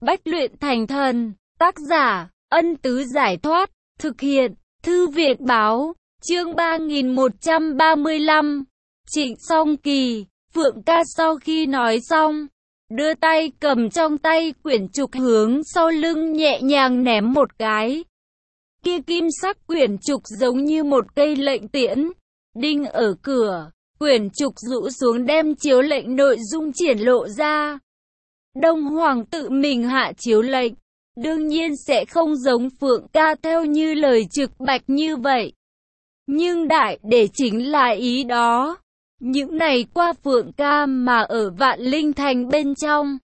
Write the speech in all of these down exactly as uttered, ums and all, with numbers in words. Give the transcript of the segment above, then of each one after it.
Bách luyện thành thần. Tác giả, Ân Tứ Giải Thoát. Thực hiện, Thư viện Báo. Chương ba nghìn một trăm ba mươi lăm. Trịnh Song Kỳ. Phượng Ca sau khi nói xong, đưa tay cầm trong tay quyển trục hướng sau lưng nhẹ nhàng ném một cái. Kia kim sắc quyển trục giống như một cây lệnh tiễn, đinh ở cửa. Quyển trục rũ xuống đem chiếu lệnh nội dung triển lộ ra. Đông Hoàng tự mình hạ chiếu lệnh, đương nhiên sẽ không giống Phượng Ca theo như lời trực bạch như vậy. Nhưng đại để chính là ý đó. Những này qua Phượng Ca mà ở Vạn Linh Thành bên trong,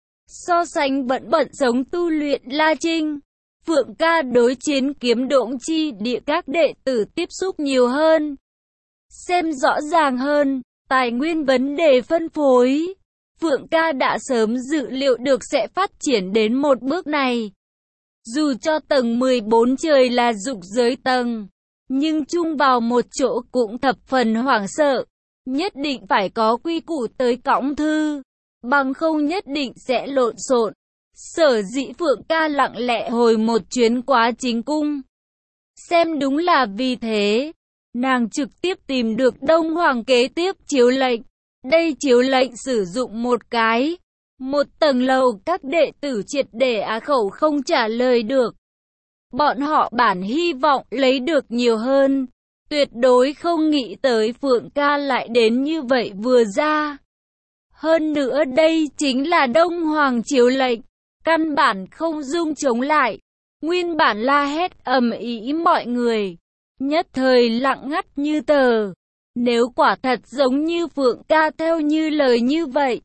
so sánh bận bận sống tu luyện La Trinh, Phượng Ca đối chiến kiếm độn chi địa các đệ tử tiếp xúc nhiều hơn, xem rõ ràng hơn. Tài nguyên vấn đề phân phối, Phượng Ca đã sớm dự liệu được sẽ phát triển đến một bước này. Dù cho tầng mười bốn trời là dục giới tầng, nhưng chung vào một chỗ cũng thập phần hoảng sợ. Nhất định phải có quy củ tới cõng thư, bằng không nhất định sẽ lộn xộn. Sở dĩ Phượng Ca lặng lẽ hồi một chuyến quá chính cung, xem đúng là vì thế, nàng trực tiếp tìm được Đông Hoàng kế tiếp chiếu lệnh. Đây chiếu lệnh sử dụng một cái, một tầng lầu các đệ tử triệt để á khẩu không trả lời được. Bọn họ bản hy vọng lấy được nhiều hơn. Tuyệt đối không nghĩ tới Phượng Ca lại đến như vậy vừa ra. Hơn nữa đây chính là Đông Hoàng chiếu lệnh, căn bản không dung chống lại. Nguyên bản la hét ầm ĩ mọi người, nhất thời lặng ngắt như tờ. Nếu quả thật giống như Phượng Ca theo như lời như vậy,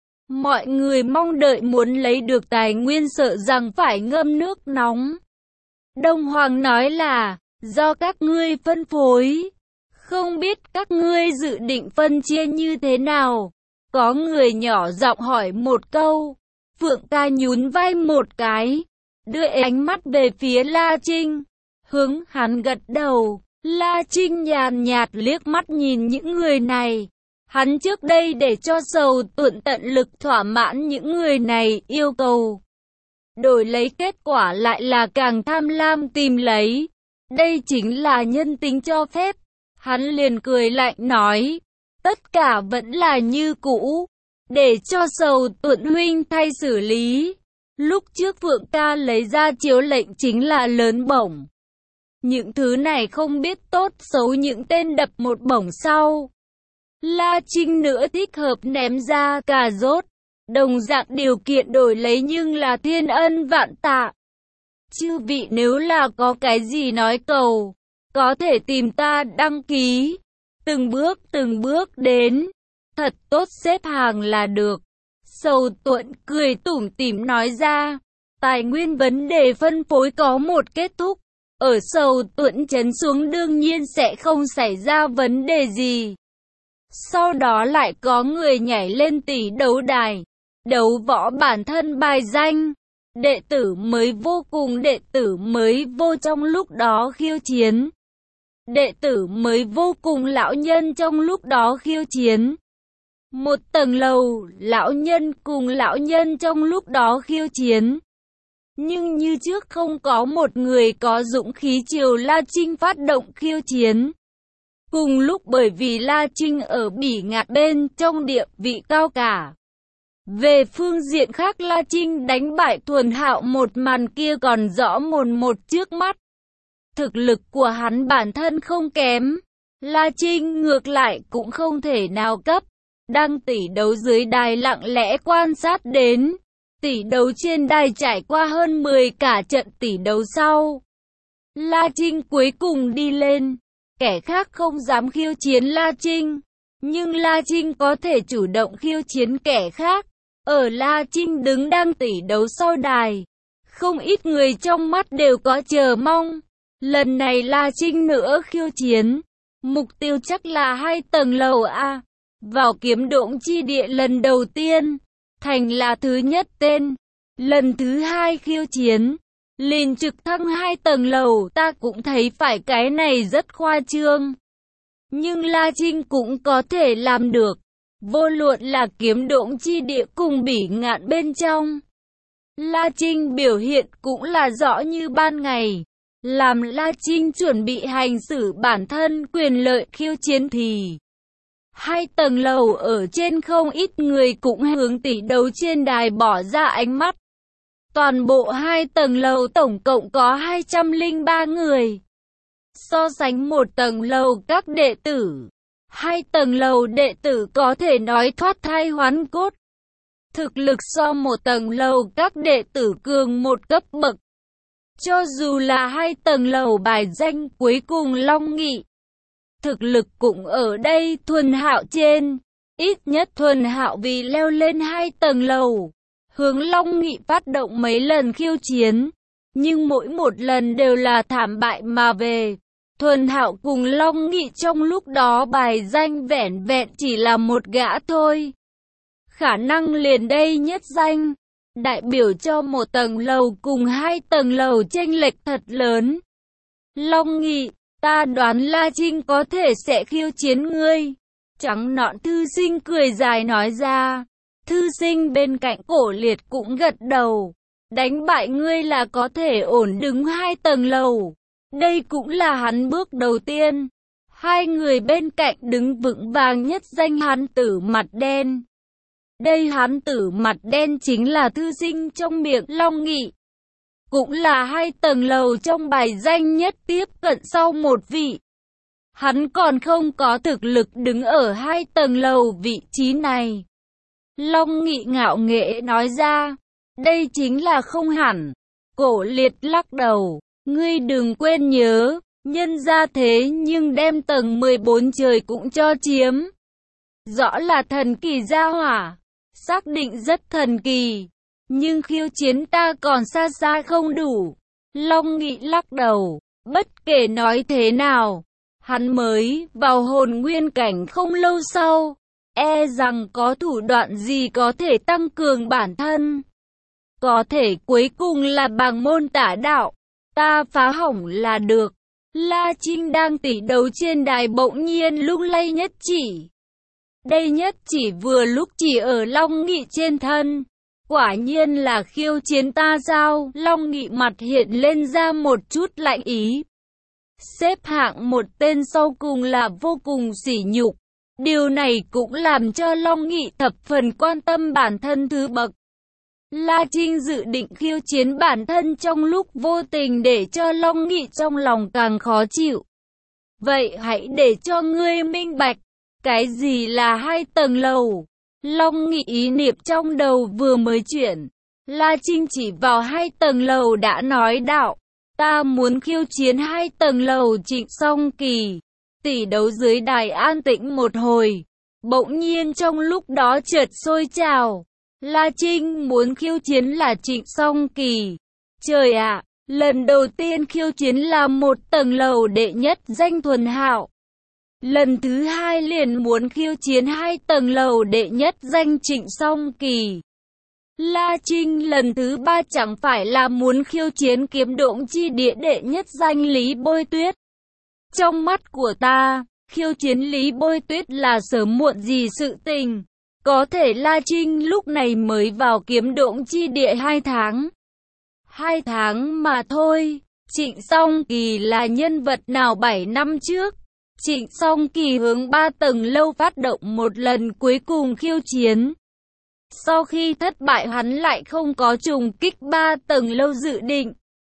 mọi người mong đợi muốn lấy được tài nguyên sợ rằng phải ngâm nước nóng. Đông Hoàng nói là do các ngươi phân phối, không biết các ngươi dự định phân chia như thế nào. Có người nhỏ giọng hỏi một câu. Phượng Ca nhún vai một cái, đưa ánh mắt về phía La Trinh, hướng hắn gật đầu. La Trinh nhàn nhạt liếc mắt nhìn những người này. Hắn trước đây để cho Sầu Tuận tận lực thỏa mãn những người này yêu cầu, đổi lấy kết quả lại là càng tham lam tìm lấy. Đây chính là nhân tính cho phép. Hắn liền cười lạnh nói, tất cả vẫn là như cũ, để cho Sầu Tuận huynh thay xử lý. Lúc trước Phượng Ca lấy ra chiếu lệnh chính là lớn bổng. Những thứ này không biết tốt xấu những tên đập một bổng sau. La Trinh nữa thích hợp ném ra cà rốt. Đồng dạng điều kiện đổi lấy nhưng là thiên ân vạn tạ. Chư vị nếu là có cái gì nói cầu, có thể tìm ta đăng ký. Từng bước từng bước đến, thật tốt xếp hàng là được. Sầu Tuận cười tủm tỉm nói ra, tài nguyên vấn đề phân phối có một kết thúc. Ở Sầu Tuận chấn xuống đương nhiên sẽ không xảy ra vấn đề gì. Sau đó lại có người nhảy lên tỷ đấu đài, đấu võ bản thân bài danh. Đệ tử mới vô cùng đệ tử mới vô trong lúc đó khiêu chiến. Đệ tử mới vô cùng lão nhân trong lúc đó khiêu chiến. Một tầng lầu, lão nhân cùng lão nhân trong lúc đó khiêu chiến. Nhưng như trước không có một người có dũng khí chiều La Trinh phát động khiêu chiến. Cùng lúc bởi vì La Trinh ở Bỉ Ngạn bên trong địa vị cao cả. Về phương diện khác La Trinh đánh bại Thuần Hạo một màn kia còn rõ mồn một trước mắt. Thực lực của hắn bản thân không kém. La Trinh ngược lại cũng không thể nào cấp. Đang tỷ đấu dưới đài lặng lẽ quan sát đến. Tỷ đấu trên đài trải qua hơn mười cả trận tỷ đấu sau, La Trinh cuối cùng đi lên. Kẻ khác không dám khiêu chiến La Trinh, nhưng La Trinh có thể chủ động khiêu chiến kẻ khác. Ở La Trinh đứng đang tỷ đấu sau đài, không ít người trong mắt đều có chờ mong. Lần này La Trinh nữa khiêu chiến, mục tiêu chắc là hai tầng lầu A. Vào kiếm độn chi địa lần đầu tiên, thành là thứ nhất tên. Lần thứ hai khiêu chiến, liền trực thăng hai tầng lầu, ta cũng thấy phải cái này rất khoa trương. Nhưng La Trinh cũng có thể làm được. Vô luận là kiếm độn chi địa cùng Bỉ Ngạn bên trong, La Trinh biểu hiện cũng là rõ như ban ngày. Làm La Trinh chuẩn bị hành xử bản thân quyền lợi khiêu chiến thì hai tầng lầu ở trên không ít người cũng hướng tỷ đấu trên đài bỏ ra ánh mắt. Toàn bộ hai tầng lầu tổng cộng có hai trăm lẻ ba người. So sánh một tầng lầu các đệ tử, hai tầng lầu đệ tử có thể nói thoát thai hoán cốt. Thực lực so một tầng lầu các đệ tử cường một cấp bậc. Cho dù là hai tầng lầu bài danh cuối cùng Long Nghị, thực lực cũng ở đây Thuần Hạo trên. Ít nhất Thuần Hạo vì leo lên hai tầng lầu, hướng Long Nghị phát động mấy lần khiêu chiến, nhưng mỗi một lần đều là thảm bại mà về. Thuần Hạo cùng Long Nghị trong lúc đó bài danh vẻn vẹn chỉ là một gã thôi. Khả năng liền đây nhất danh, đại biểu cho một tầng lầu cùng hai tầng lầu chênh lệch thật lớn. Long Nghị, ta đoán La Trinh có thể sẽ khiêu chiến ngươi. Trắng nõn thư sinh cười dài nói ra. Thư sinh bên cạnh Cổ Liệt cũng gật đầu. Đánh bại ngươi là có thể ổn đứng hai tầng lầu. Đây cũng là hắn bước đầu tiên. Hai người bên cạnh đứng vững vàng nhất danh hán tử mặt đen. Đây hán tử mặt đen chính là thư sinh trong miệng Long Nghị. Cũng là hai tầng lầu trong bài danh nhất tiếp cận sau một vị. Hắn còn không có thực lực đứng ở hai tầng lầu vị trí này. Long Nghị ngạo nghễ nói ra, đây chính là không hẳn. Cổ Liệt lắc đầu, ngươi đừng quên nhớ, nhân ra thế nhưng đem tầng mười bốn trời cũng cho chiếm. Rõ là thần kỳ gia hỏa, xác định rất thần kỳ, nhưng khiêu chiến ta còn xa xa không đủ. Long Nghị lắc đầu, bất kể nói thế nào, hắn mới vào hồn nguyên cảnh không lâu sau, e rằng có thủ đoạn gì có thể tăng cường bản thân. Có thể cuối cùng là bằng môn tả đạo, ta phá hỏng là được. La Trinh đang tỷ đấu trên đài bỗng nhiên lung lay nhất chỉ. Đây nhất chỉ vừa lúc chỉ ở Long Nghị trên thân. Quả nhiên là khiêu chiến ta sao? Long Nghị mặt hiện lên ra một chút lạnh ý. Xếp hạng một tên sau cùng là vô cùng sỉ nhục. Điều này cũng làm cho Long Nghị thập phần quan tâm bản thân thứ bậc. La Trinh dự định khiêu chiến bản thân trong lúc vô tình để cho Long Nghị trong lòng càng khó chịu. Vậy hãy để cho ngươi minh bạch, cái gì là hai tầng lầu? Long Nghị ý niệm trong đầu vừa mới chuyển. La Trinh chỉ vào hai tầng lầu đã nói đạo, ta muốn khiêu chiến hai tầng lầu Trịnh Song Kỳ. Tỷ đấu dưới đài an tĩnh một hồi, bỗng nhiên trong lúc đó chợt sôi trào. La Trinh muốn khiêu chiến là Trịnh Song Kỳ. Trời ạ, lần đầu tiên khiêu chiến là một tầng lầu đệ nhất danh Thuần Hạo. Lần thứ hai liền muốn khiêu chiến hai tầng lầu đệ nhất danh Trịnh Song Kỳ. La Trinh lần thứ ba chẳng phải là muốn khiêu chiến kiếm độn chi địa đệ nhất danh Lý Bôi Tuyết. Trong mắt của ta, khiêu chiến Lý Bôi Tuyết là sớm muộn gì sự tình. Có thể La Trinh lúc này mới vào kiếm độn chi địa hai tháng. Hai tháng mà thôi. Trịnh Song Kỳ là nhân vật nào bảy năm trước? Trịnh Song Kỳ hướng ba tầng lâu phát động một lần cuối cùng khiêu chiến. Sau khi thất bại hắn lại không có trùng kích ba tầng lâu dự định.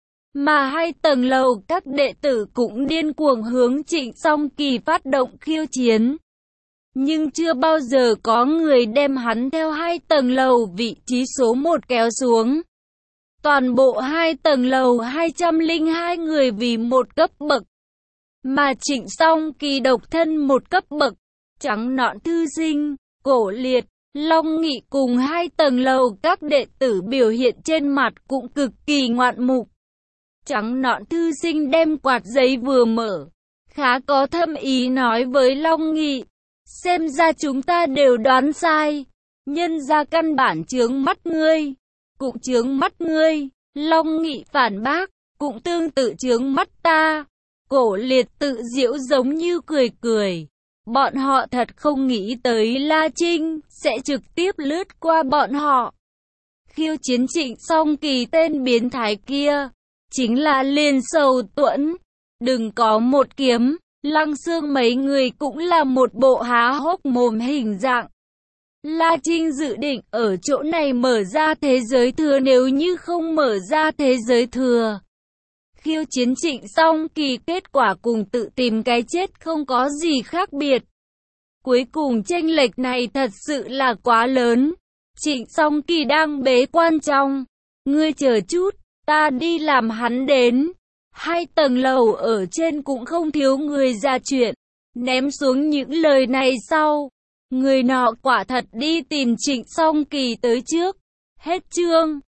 Mà hai tầng lầu các đệ tử cũng điên cuồng hướng Trịnh Song Kỳ phát động khiêu chiến. Nhưng chưa bao giờ có người đem hắn theo hai tầng lầu vị trí số một kéo xuống. Toàn bộ hai tầng lầu hai trăm lẻ hai người vì một cấp bậc. Mà Trịnh Song Kỳ độc thân một cấp bậc. Trắng nõn thư sinh, Cổ Liệt, Long Nghị cùng hai tầng lầu các đệ tử biểu hiện trên mặt cũng cực kỳ ngoạn mục. Trắng nõn thư sinh đem quạt giấy vừa mở, khá có thâm ý nói với Long Nghị. Xem ra chúng ta đều đoán sai. Nhân ra căn bản chướng mắt ngươi. Cũng chướng mắt ngươi. Long Nghị phản bác. Cũng tương tự chướng mắt ta. Cổ Liệt tự giễu giống như cười cười. Bọn họ thật không nghĩ tới La Trinh sẽ trực tiếp lướt qua bọn họ. khiêu chiến Trịnh Song Kỳ tên biến thái kia, chính là Liên Sầu Tuẫn. Đừng có một kiếm, Lăng Xương mấy người cũng là một bộ há hốc mồm hình dạng. La Trinh dự định ở chỗ này mở ra thế giới thừa, nếu như không mở ra thế giới thừa, khiêu chiến Trịnh Song Kỳ kết quả cùng tự tìm cái chết không có gì khác biệt. Cuối cùng chênh lệch này thật sự là quá lớn. Trịnh Song Kỳ đang bế quan trong. Ngươi chờ chút, ta đi làm hắn đến. Hai tầng lầu ở trên cũng không thiếu người ra chuyện. Ném xuống những lời này sau, người nọ quả thật đi tìm Trịnh Song Kỳ tới trước. Hết chương.